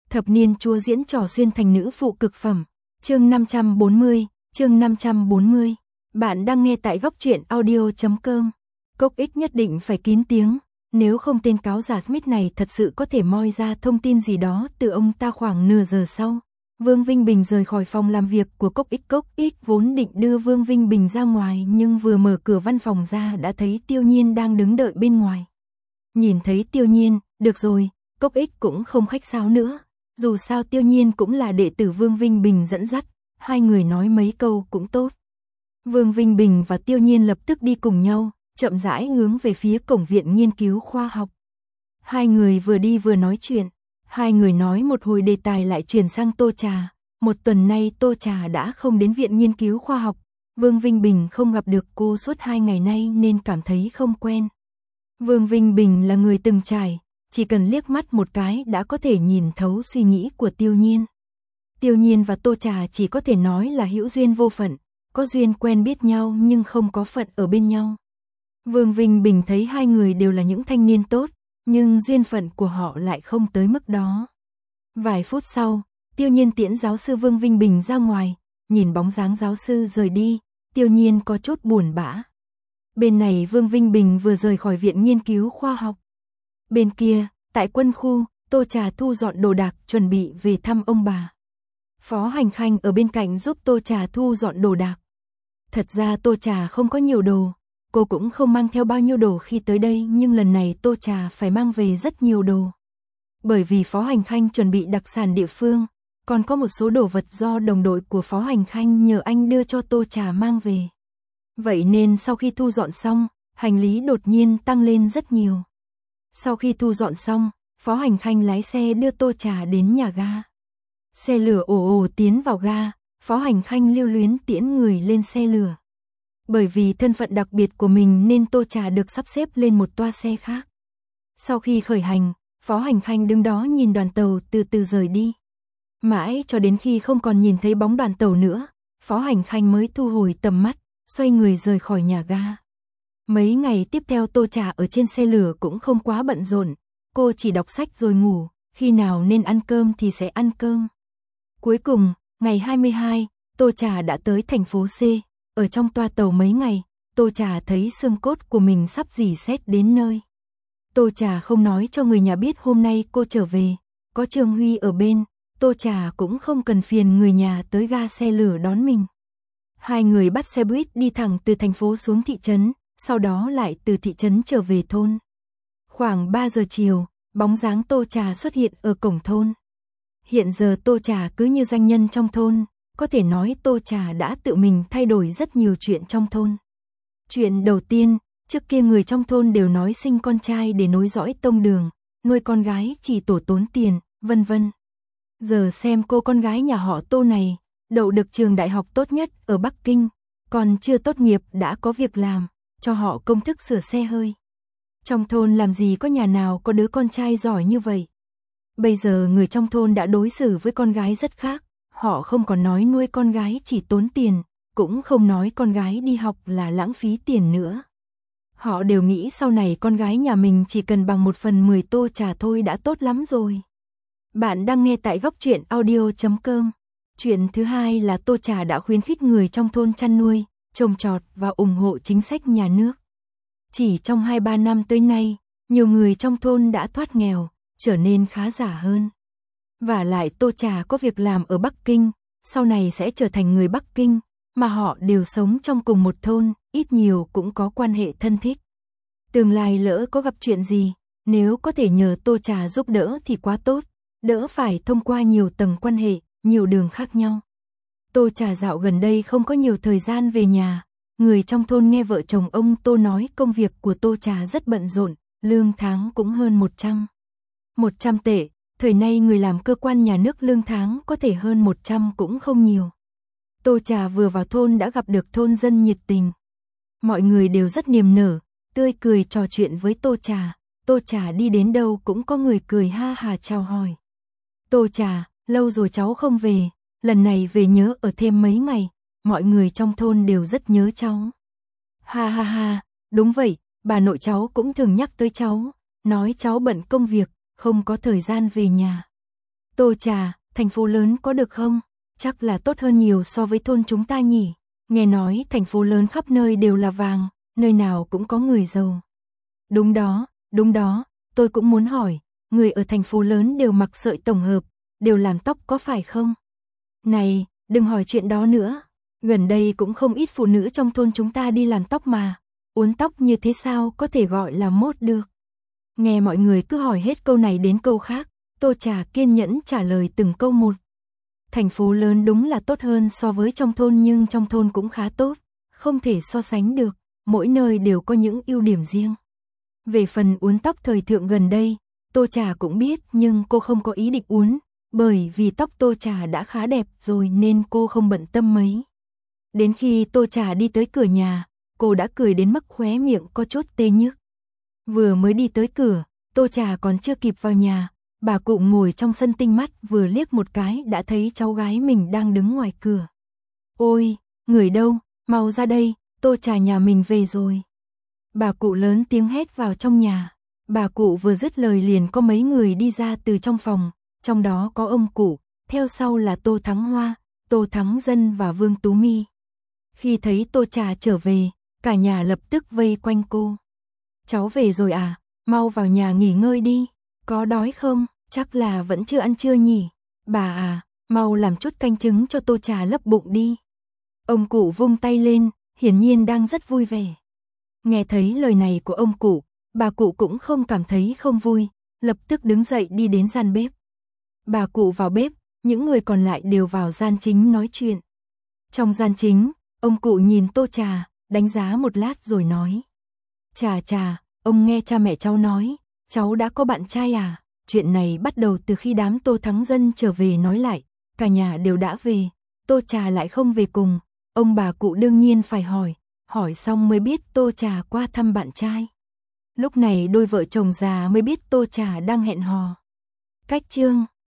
Thập niên chúa diễn trò xuyên thành nữ phụ cực phẩm. Chương 540. Bạn đang nghe tại góc truyện audio.com. Cốc ích nhất định phải kín tiếng, nếu không tên cáo giả Smith này thật sự có thể moi ra thông tin gì đó từ ông ta. Khoảng nửa giờ sau, Vương Vinh Bình rời khỏi phòng làm việc của Cốc ích vốn định đưa Vương Vinh Bình ra ngoài, nhưng vừa mở cửa văn phòng ra đã thấy Tiêu Nhiên đang đứng đợi bên ngoài. Nhìn thấy Tiêu Nhiên, được rồi, Cốc ích cũng không khách sáo nữa. Dù sao Tiêu Nhiên cũng là đệ tử Vương Vinh Bình dẫn dắt, hai người nói mấy câu cũng tốt. Vương Vinh Bình và Tiêu Nhiên lập tức đi cùng nhau, chậm rãi hướng về phía cổng viện nghiên cứu khoa học. Hai người vừa đi vừa nói chuyện, hai người nói một hồi đề tài lại chuyển sang Tô Trà. Một tuần nay Tô Trà đã không đến viện nghiên cứu khoa học, Vương Vinh Bình không gặp được cô suốt 2 ngày nay nên cảm thấy không quen. Vương Vinh Bình là người từng trải, chỉ cần liếc mắt một cái đã có thể nhìn thấu suy nghĩ của Tiêu Nhiên. Tiêu Nhiên và Tô Trà chỉ có thể nói là hữu duyên vô phận, có duyên quen biết nhau nhưng không có phận ở bên nhau. Vương Vinh Bình thấy hai người đều là những thanh niên tốt, nhưng duyên phận của họ lại không tới mức đó. Vài phút sau, Tiêu Nhiên tiễn giáo sư Vương Vinh Bình ra ngoài, nhìn bóng dáng giáo sư rời đi, Tiêu Nhiên có chút buồn bã. Bên này Vương Vinh Bình vừa rời khỏi viện nghiên cứu khoa học. Bên kia, tại quân khu, Tô Trà thu dọn đồ đạc chuẩn bị về thăm ông bà. Phó Hành Khanh ở bên cạnh giúp Tô Trà thu dọn đồ đạc. Thật ra Tô Trà không có nhiều đồ, cô cũng không mang theo bao nhiêu đồ khi tới đây, nhưng lần này Tô Trà phải mang về rất nhiều đồ. Bởi vì Phó Hành Khanh chuẩn bị đặc sản địa phương, còn có một số đồ vật do đồng đội của Phó Hành Khanh nhờ anh đưa cho Tô Trà mang về. Vậy nên sau khi thu dọn xong, hành lý đột nhiên tăng lên rất nhiều. Sau khi thu dọn xong, Phó Hành Khanh lái xe đưa Tô Trà đến nhà ga. Xe lửa ồ ồ tiến vào ga, Phó Hành Khanh lưu luyến tiễn người lên xe lửa. Bởi vì thân phận đặc biệt của mình nên Tô Trà được sắp xếp lên một toa xe khác. Sau khi khởi hành, Phó Hành Khanh đứng đó nhìn đoàn tàu từ từ rời đi. Mãi cho đến khi không còn nhìn thấy bóng đoàn tàu nữa, Phó Hành Khanh mới thu hồi tầm mắt, xoay người rời khỏi nhà ga. Mấy ngày tiếp theo Tô Trà ở trên xe lửa cũng không quá bận rộn, cô chỉ đọc sách rồi ngủ, khi nào nên ăn cơm thì sẽ ăn cơm. Cuối cùng, ngày 22, Tô Trà đã tới thành phố C, ở trong toa tàu mấy ngày, Tô Trà thấy xương cốt của mình sắp rỉ sét đến nơi. Tô Trà không nói cho người nhà biết hôm nay cô trở về, có Trương Huy ở bên, Tô Trà cũng không cần phiền người nhà tới ga xe lửa đón mình. Hai người bắt xe buýt đi thẳng từ thành phố xuống thị trấn, sau đó lại từ thị trấn trở về thôn. Khoảng 3 giờ chiều, bóng dáng Tô Trà xuất hiện ở cổng thôn. Hiện giờ Tô Trà cứ như danh nhân trong thôn, có thể nói Tô Trà đã tự mình thay đổi rất nhiều chuyện trong thôn. Chuyện đầu tiên, trước kia người trong thôn đều nói sinh con trai để nối dõi tông đường, nuôi con gái chỉ tổ tốn tiền, vân vân. Giờ xem cô con gái nhà họ Tô này, đậu được trường đại học tốt nhất ở Bắc Kinh, còn chưa tốt nghiệp đã có việc làm, cho họ công thức sửa xe hơi. Trong thôn làm gì có nhà nào có đứa con trai giỏi như vậy. Bây giờ người trong thôn đã đối xử với con gái rất khác, họ không còn nói nuôi con gái chỉ tốn tiền, cũng không nói con gái đi học là lãng phí tiền nữa. Họ đều nghĩ sau này con gái nhà mình chỉ cần bằng 1/10 Tô Trà thôi đã tốt lắm rồi. Bạn đang nghe tại góc truyện audio.com. Chuyện thứ hai là Tô Trà đã khuyến khích người trong thôn chăn nuôi, trồng trọt và ủng hộ chính sách nhà nước. Chỉ trong 2-3 năm tới nay, nhiều người trong thôn đã thoát nghèo, trở nên khá giả hơn. Và lại Tô Trà có việc làm ở Bắc Kinh, sau này sẽ trở thành người Bắc Kinh, mà họ đều sống trong cùng một thôn, ít nhiều cũng có quan hệ thân thích. Tương lai lỡ có gặp chuyện gì, nếu có thể nhờ Tô Trà giúp đỡ thì quá tốt, đỡ phải thông qua nhiều tầng quan hệ, nhiều đường khác nhau. Tô Trà dạo gần đây không có nhiều thời gian về nhà, người trong thôn nghe vợ chồng ông Tô nói công việc của Tô Trà rất bận rộn, lương tháng cũng hơn 100 tệ, thời nay người làm cơ quan nhà nước lương tháng có thể hơn 100 cũng không nhiều. Tô Trà vừa vào thôn đã gặp được thôn dân nhiệt tình. Mọi người đều rất niềm nở, tươi cười trò chuyện với Tô Trà đi đến đâu cũng có người cười ha hà chào hỏi. Tô Trà, lâu rồi cháu không về, lần này về nhớ ở thêm mấy ngày, mọi người trong thôn đều rất nhớ cháu. Ha ha ha, đúng vậy, bà nội cháu cũng thường nhắc tới cháu, nói cháu bận công việc, không có thời gian về nhà. Tô Trà, thành phố lớn có được không? Chắc là tốt hơn nhiều so với thôn chúng ta nhỉ. Nghe nói thành phố lớn khắp nơi đều là vàng, nơi nào cũng có người giàu. Đúng đó, tôi cũng muốn hỏi, người ở thành phố lớn đều mặc sợi tổng hợp, đều làm tóc có phải không? Này, đừng hỏi chuyện đó nữa. Gần đây cũng không ít phụ nữ trong thôn chúng ta đi làm tóc mà. Uốn tóc như thế sao có thể gọi là mốt được? Nghe mọi người cứ hỏi hết câu này đến câu khác, Tô Trà kiên nhẫn trả lời từng câu một. Thành phố lớn đúng là tốt hơn so với trong thôn nhưng trong thôn cũng khá tốt, không thể so sánh được, mỗi nơi đều có những ưu điểm riêng. Về phần uốn tóc thời thượng gần đây, Tô Trà cũng biết nhưng cô không có ý định uốn, bởi vì tóc Tô Trà đã khá đẹp rồi nên cô không bận tâm mấy. Đến khi Tô Trà đi tới cửa nhà, cô đã cười đến mức khóe miệng có chút tê nhức. Vừa mới đi tới cửa, Tô Trà còn chưa kịp vào nhà, bà cụ ngồi trong sân tinh mắt vừa liếc một cái đã thấy cháu gái mình đang đứng ngoài cửa. Ôi, người đâu, mau ra đây, Tô Trà nhà mình về rồi. Bà cụ lớn tiếng hét vào trong nhà. Bà cụ vừa dứt lời liền có mấy người đi ra từ trong phòng, trong đó có ông cụ, theo sau là Tô Thắng Hoa, Tô Thắng Dân và Vương Tú My. Khi thấy Tô Trà trở về, cả nhà lập tức vây quanh cô. Cháu về rồi à, mau vào nhà nghỉ ngơi đi, có đói không, chắc là vẫn chưa ăn trưa nhỉ. Bà à, mau làm chút canh trứng cho Tô Trà lấp bụng đi. Ông cụ vung tay lên, hiển nhiên đang rất vui vẻ. Nghe thấy lời này của ông cụ, bà cụ cũng không cảm thấy không vui, lập tức đứng dậy đi đến gian bếp. Bà cụ vào bếp, những người còn lại đều vào gian chính nói chuyện. Trong gian chính, ông cụ nhìn Tô Trà, đánh giá một lát rồi nói. Trà, ông nghe cha mẹ cháu nói, cháu đã có bạn trai à? Chuyện này bắt đầu từ khi đám Tô Thắng Dân trở về nói lại, cả nhà đều đã về, Tô Trà lại không về cùng, ông bà cụ đương nhiên phải hỏi xong mới biết Tô Trà qua thăm bạn trai. Lúc này đôi vợ chồng già mới biết Tô Trà đang hẹn hò. Cách chương